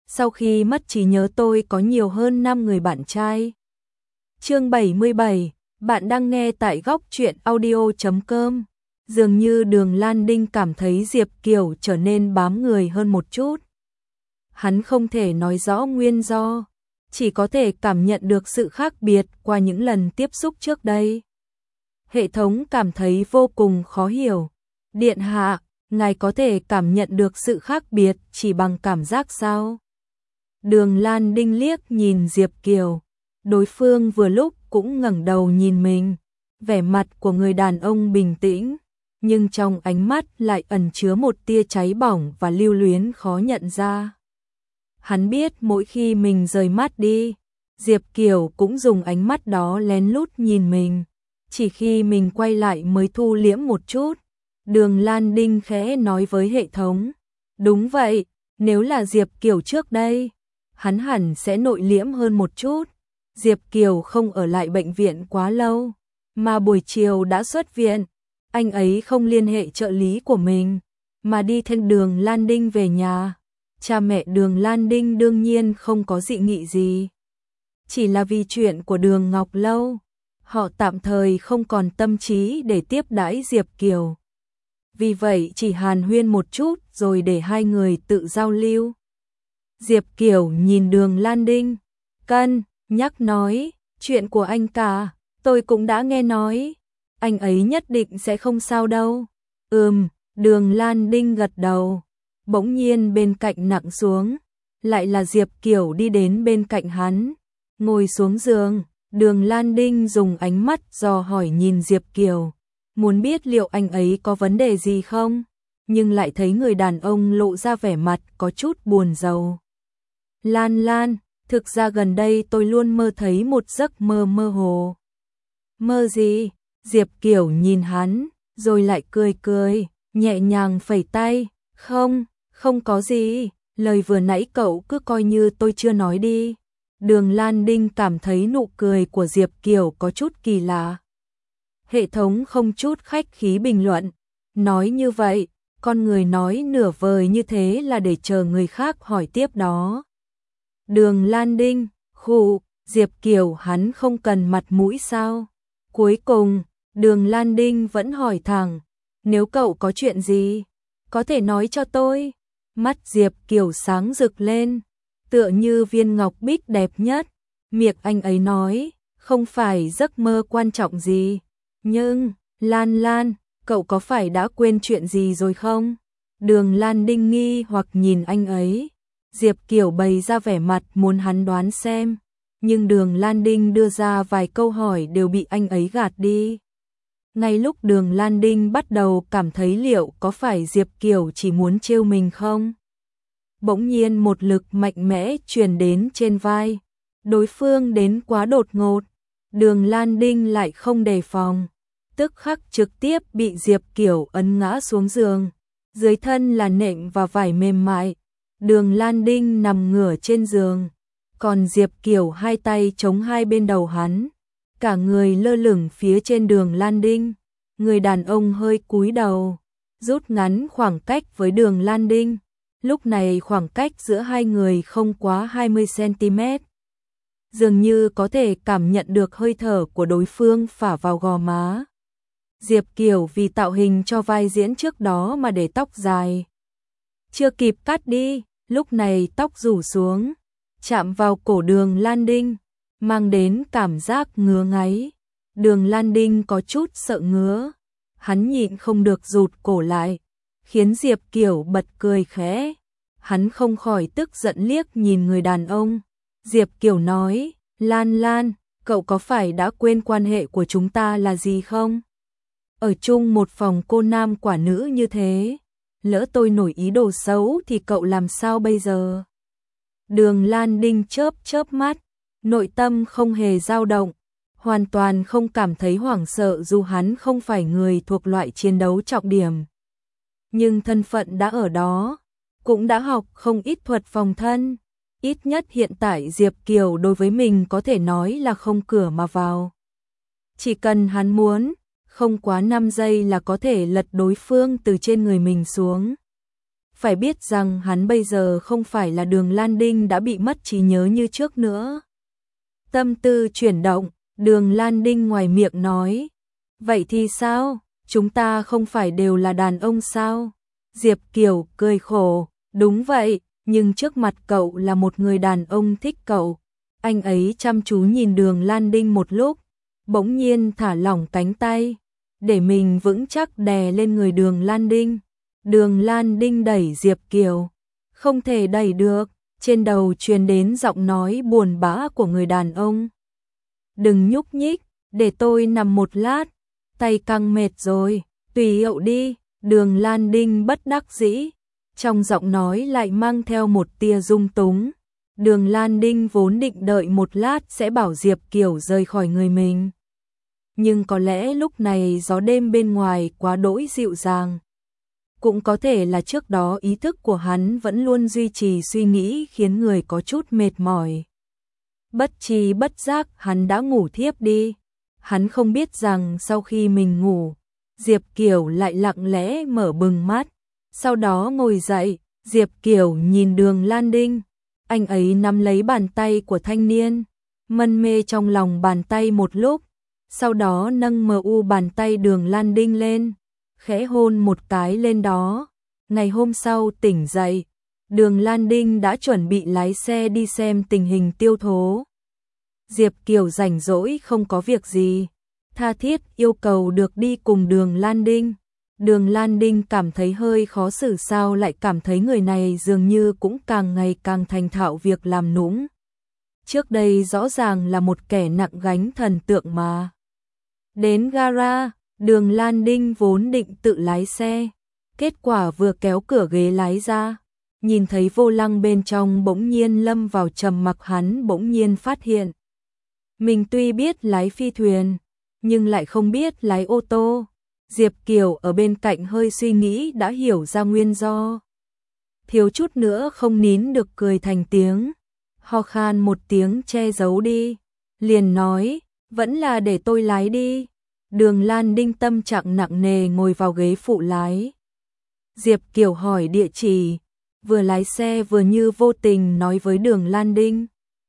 sau khi mất trí nhớ tôi có nhiều hơn 5 người bạn trai. Chương 77, bạn đang nghe tại góc truyện audio.com. Dường như Đường Lan Đinh cảm thấy Diệp Kiều trở nên bám người hơn một chút. Hắn không thể nói rõ nguyên do, chỉ có thể cảm nhận được sự khác biệt qua những lần tiếp xúc trước đây. Hệ thống cảm thấy vô cùng khó hiểu. Điện hạ, ngài có thể cảm nhận được sự khác biệt chỉ bằng cảm giác sao? Đường Lan Đinh liếc nhìn Diệp Kiều. Đối phương vừa lúc cũng ngẩng đầu nhìn mình. Vẻ mặt của người đàn ông bình tĩnh, nhưng trong ánh mắt lại ẩn chứa một tia cháy bỏng và lưu luyến khó nhận ra. Hắn biết mỗi khi mình rời mắt đi, Diệp Kiều cũng dùng ánh mắt đó lén lút nhìn mình. Chỉ khi mình quay lại mới thu liễm một chút. Đường Lan Đinh khẽ nói với hệ thống. Đúng vậy, nếu là Diệp Kiều trước đây, hắn hẳn sẽ nội liễm hơn một chút. Diệp Kiều không ở lại bệnh viện quá lâu, mà buổi chiều đã xuất viện. Anh ấy không liên hệ trợ lý của mình, mà đi theo Đường Lan Đinh về nhà. Cha mẹ Đường Lan Đinh đương nhiên không có dị nghị gì. Chỉ là vì chuyện của Đường Ngọc Lâu, họ tạm thời không còn tâm trí để tiếp đãi Diệp Kiều. Vì vậy chỉ hàn huyên một chút rồi để hai người tự giao lưu. Diệp Kiều nhìn Đường Lan Đinh, cân nhắc nói, chuyện của anh cả, tôi cũng đã nghe nói. Anh ấy nhất định sẽ không sao đâu. Đường Lan Đinh gật đầu. Bỗng nhiên bên cạnh nặng xuống, lại là Diệp Kiều đi đến bên cạnh hắn, ngồi xuống giường. Đường Lan Đinh dùng ánh mắt dò hỏi nhìn Diệp Kiều, muốn biết liệu anh ấy có vấn đề gì không, nhưng lại thấy người đàn ông lộ ra vẻ mặt có chút buồn rầu. Lan, thực ra gần đây tôi luôn mơ thấy một giấc mơ mơ hồ. Mơ gì? Diệp Kiều nhìn hắn, rồi lại cười, nhẹ nhàng phẩy tay. Không có gì, lời vừa nãy cậu cứ coi như tôi chưa nói đi. Đường Lan Đinh cảm thấy nụ cười của Diệp Kiều có chút kỳ lạ. Hệ thống không chút khách khí bình luận, nói như vậy, con người nói nửa vời như thế là để chờ người khác hỏi tiếp đó. Đường Lan Đinh, khụ, Diệp Kiều hắn không cần mặt mũi sao? Cuối cùng, Đường Lan Đinh vẫn hỏi thẳng, nếu cậu có chuyện gì, có thể nói cho tôi. Mắt Diệp Kiều sáng rực lên, tựa như viên ngọc bích đẹp nhất. Miệng anh ấy nói, không phải giấc mơ quan trọng gì, nhưng, Lan, cậu có phải đã quên chuyện gì rồi không? Đường Lan Đinh nghi hoặc nhìn anh ấy. Diệp Kiều bày ra vẻ mặt muốn hắn đoán xem, nhưng Đường Lan Đinh đưa ra vài câu hỏi đều bị anh ấy gạt đi. Ngay lúc Đường Lan Đinh bắt đầu cảm thấy liệu có phải Diệp Kiều chỉ muốn trêu mình không? Bỗng nhiên một lực mạnh mẽ truyền đến trên vai. Đối phương đến quá đột ngột. Đường Lan Đinh lại không đề phòng. Tức khắc trực tiếp bị Diệp Kiều ấn ngã xuống giường. Dưới thân là nệm và vải mềm mại. Đường Lan Đinh nằm ngửa trên giường. Còn Diệp Kiều hai tay chống hai bên đầu hắn. Cả người lơ lửng phía trên Đường Lan Đinh. Người đàn ông hơi cúi đầu, rút ngắn khoảng cách với Đường Lan Đinh. Lúc này khoảng cách giữa hai người không quá 20 cm. Dường như có thể cảm nhận được hơi thở của đối phương phả vào gò má. Diệp Kiều vì tạo hình cho vai diễn trước đó mà để tóc dài. Chưa kịp cắt đi, lúc này tóc rủ xuống, chạm vào cổ Đường Lan Đinh, mang đến cảm giác ngứa ngáy. Đường Lan Đinh có chút sợ ngứa, hắn nhịn không được rụt cổ lại, khiến Diệp Kiều bật cười khẽ. Hắn không khỏi tức giận liếc nhìn người đàn ông. Diệp Kiều nói, Lan, cậu có phải đã quên quan hệ của chúng ta là gì không? Ở chung một phòng cô nam quả nữ như thế, lỡ tôi nổi ý đồ xấu thì cậu làm sao bây giờ? Đường Lan Đinh chớp mắt, nội tâm không hề dao động, hoàn toàn không cảm thấy hoảng sợ dù hắn không phải người thuộc loại chiến đấu trọng điểm. Nhưng thân phận đã ở đó, cũng đã học không ít thuật phòng thân, ít nhất hiện tại Diệp Kiều đối với mình có thể nói là không cửa mà vào. Chỉ cần hắn muốn, không quá 5 giây là có thể lật đối phương từ trên người mình xuống. phải biết rằng hắn bây giờ không phải là Đường Lan Đinh đã bị mất trí nhớ như trước nữa. Tâm tư chuyển động, Đường Lan Đinh ngoài miệng nói, vậy thì sao, chúng ta không phải đều là đàn ông sao? Diệp Kiều cười khổ, đúng vậy, nhưng trước mặt cậu là một người đàn ông thích cậu. Anh ấy chăm chú nhìn Đường Lan Đinh một lúc, bỗng nhiên thả lỏng cánh tay, để mình vững chắc đè lên người Đường Lan Đinh. Đường Lan Đinh đẩy Diệp Kiều, không thể đẩy được, trên đầu truyền đến giọng nói buồn bã của người đàn ông. Đừng nhúc nhích, để tôi nằm một lát, tay căng mệt rồi, tùy cậu đi. Đường Lan Đinh bất đắc dĩ, trong giọng nói lại mang theo một tia dung túng. Đường Lan Đinh vốn định đợi một lát sẽ bảo Diệp Kiều rời khỏi người mình. Nhưng có lẽ lúc này gió đêm bên ngoài quá đỗi dịu dàng. Cũng có thể là trước đó ý thức của hắn vẫn luôn duy trì suy nghĩ khiến người có chút mệt mỏi. Bất tri bất giác hắn đã ngủ thiếp đi. Hắn không biết rằng sau khi mình ngủ, Diệp Kiều lại lặng lẽ mở bừng mắt. Sau đó ngồi dậy, Diệp Kiều nhìn Đường Lan Đinh. Anh ấy nắm lấy bàn tay của thanh niên, mân mê trong lòng bàn tay một lúc. Sau đó nâng mờ u bàn tay Đường Lan Đinh lên, khẽ hôn một cái lên đó. Ngày hôm sau tỉnh dậy, Đường Lan Đinh đã chuẩn bị lái xe đi xem tình hình Tiêu Thố. Diệp Kiều rảnh rỗi không có việc gì, tha thiết yêu cầu được đi cùng Đường Lan Đinh. Đường Lan Đinh cảm thấy hơi khó xử, sao lại cảm thấy người này dường như cũng càng ngày càng thành thạo việc làm nũng. Trước đây rõ ràng là một kẻ nặng gánh thần tượng mà. Đến gara, Đường Lan Đinh vốn định tự lái xe, kết quả vừa kéo cửa ghế lái ra, nhìn thấy vô lăng bên trong bỗng nhiên lâm vào trầm mặc. Hắn bỗng nhiên phát hiện mình tuy biết lái phi thuyền, nhưng lại không biết lái ô tô. Diệp Kiều ở bên cạnh hơi suy nghĩ đã hiểu ra nguyên do. Thiếu chút nữa không nín được cười thành tiếng, ho khan một tiếng che giấu đi, liền nói, vẫn là để tôi lái đi. Đường Lan Đinh tâm trạng nặng nề ngồi vào ghế phụ lái. Diệp Kiều hỏi địa chỉ, vừa lái xe vừa như vô tình nói với Đường Lan Đinh.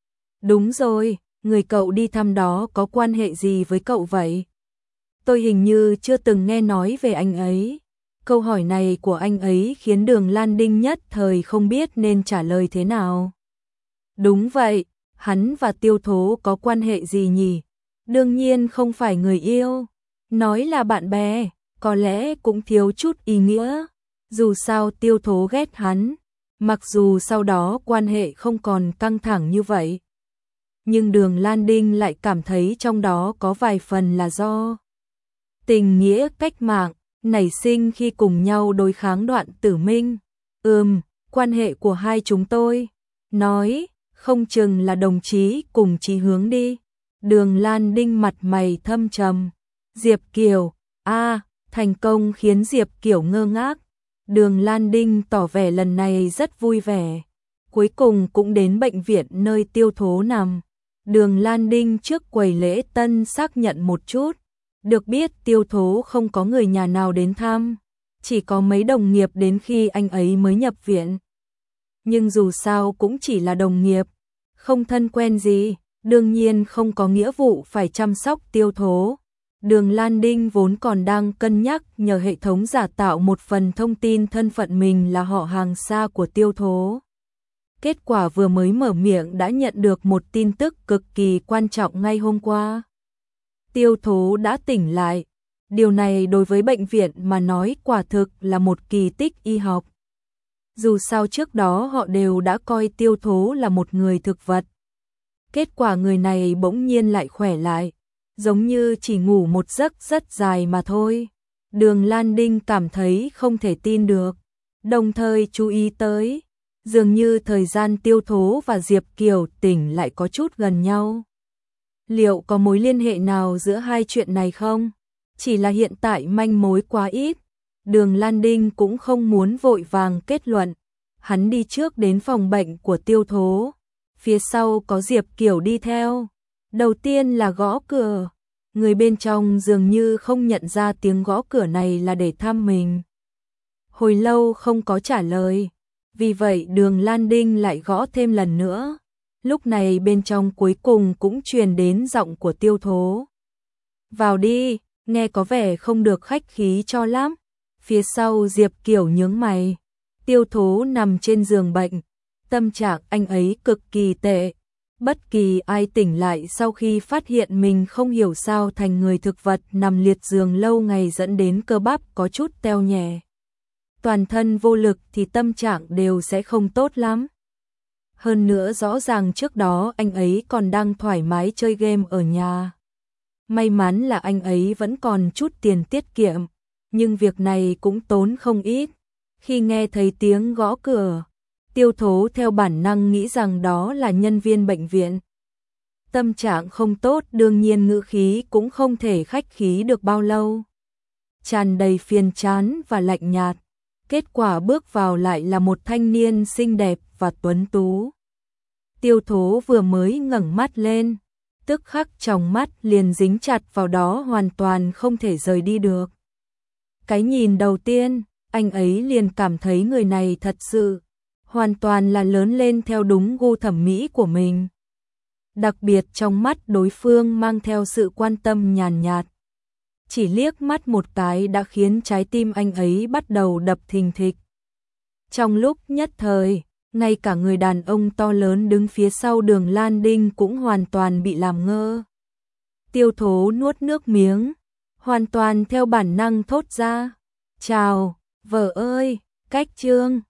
Đúng rồi, người cậu đi thăm đó có quan hệ gì với cậu vậy? Tôi hình như chưa từng nghe nói về anh ấy. Câu hỏi này của anh ấy khiến Đường Lan Đinh nhất thời không biết nên trả lời thế nào. Đúng vậy, hắn và Tiêu Thố có quan hệ gì nhỉ? Đương nhiên không phải người yêu. Nói là bạn bè, có lẽ cũng thiếu chút ý nghĩa. Dù sao Tiêu Thố ghét hắn, mặc dù sau đó quan hệ không còn căng thẳng như vậy. Nhưng Đường Lan Đinh lại cảm thấy trong đó có vài phần là do tình nghĩa cách mạng, nảy sinh khi cùng nhau đối kháng Đoạn Tử Minh. Quan hệ của hai chúng tôi, nói, không chừng là đồng chí cùng chí hướng đi. Đường Lan Đinh mặt mày thâm trầm. Diệp Kiều, thành công khiến Diệp Kiều ngơ ngác. Đường Lan Đinh tỏ vẻ lần này rất vui vẻ. Cuối cùng cũng đến bệnh viện nơi Tiêu Thố nằm. Đường Lan Đinh trước quầy lễ tân xác nhận một chút. Được biết Tiêu Thố không có người nhà nào đến thăm, chỉ có mấy đồng nghiệp đến khi anh ấy mới nhập viện. Nhưng dù sao cũng chỉ là đồng nghiệp, không thân quen gì, đương nhiên không có nghĩa vụ phải chăm sóc Tiêu Thố. Đường Lan Đinh vốn còn đang cân nhắc nhờ hệ thống giả tạo một phần thông tin thân phận mình là họ hàng xa của Tiêu Thố. Kết quả vừa mới mở miệng đã nhận được một tin tức cực kỳ quan trọng ngay hôm qua. Tiêu Thố đã tỉnh lại. Điều này đối với bệnh viện mà nói quả thực là một kỳ tích y học. Dù sao trước đó họ đều đã coi Tiêu Thố là một người thực vật. Kết quả người này bỗng nhiên lại khỏe lại, giống như chỉ ngủ một giấc rất dài mà thôi. Đường Lan Đinh cảm thấy không thể tin được, đồng thời chú ý tới, dường như thời gian Tiêu Thố và Diệp Kiều tỉnh lại có chút gần nhau. Liệu có mối liên hệ nào giữa hai chuyện này không? Chỉ là hiện tại manh mối quá ít. Đường Lan Đinh cũng không muốn vội vàng kết luận. Hắn đi trước đến phòng bệnh của Tiêu Thố. Phía sau có Diệp Kiều đi theo. Đầu tiên là gõ cửa. Người bên trong dường như không nhận ra tiếng gõ cửa này là để thăm mình. Hồi lâu không có trả lời, vì vậy Đường Lan Đinh lại gõ thêm lần nữa. Lúc này bên trong cuối cùng cũng truyền đến giọng của Tiêu Thố. Vào đi, nghe có vẻ không được khách khí cho lắm. Phía sau Diệp Kiểu nhướng mày. Tiêu Thố nằm trên giường bệnh, tâm trạng anh ấy cực kỳ tệ. Bất kỳ ai tỉnh lại sau khi phát hiện mình không hiểu sao thành người thực vật nằm liệt giường lâu ngày dẫn đến cơ bắp có chút teo nhẹ. Toàn thân vô lực thì tâm trạng đều sẽ không tốt lắm. Hơn nữa rõ ràng trước đó anh ấy còn đang thoải mái chơi game ở nhà. May mắn là anh ấy vẫn còn chút tiền tiết kiệm, nhưng việc này cũng tốn không ít. Khi nghe thấy tiếng gõ cửa, Tiêu Thố theo bản năng nghĩ rằng đó là nhân viên bệnh viện. Tâm trạng không tốt đương nhiên ngữ khí cũng không thể khách khí được bao lâu. Tràn đầy phiền chán và lạnh nhạt. Kết quả bước vào lại là một thanh niên xinh đẹp và tuấn tú. Tiêu Thố vừa mới ngẩng mắt lên, tức khắc tròng mắt liền dính chặt vào đó hoàn toàn không thể rời đi được. Cái nhìn đầu tiên, anh ấy liền cảm thấy người này thật sự hoàn toàn là lớn lên theo đúng gu thẩm mỹ của mình. Đặc biệt trong mắt đối phương mang theo sự quan tâm nhàn nhạt. Chỉ liếc mắt một cái đã khiến trái tim anh ấy bắt đầu đập thình thịch. Trong lúc nhất thời, ngay cả người đàn ông to lớn đứng phía sau Đường Lan Đinh cũng hoàn toàn bị làm ngơ. Tiêu Thố nuốt nước miếng, hoàn toàn theo bản năng thốt ra. Chào, vợ ơi, cách chương.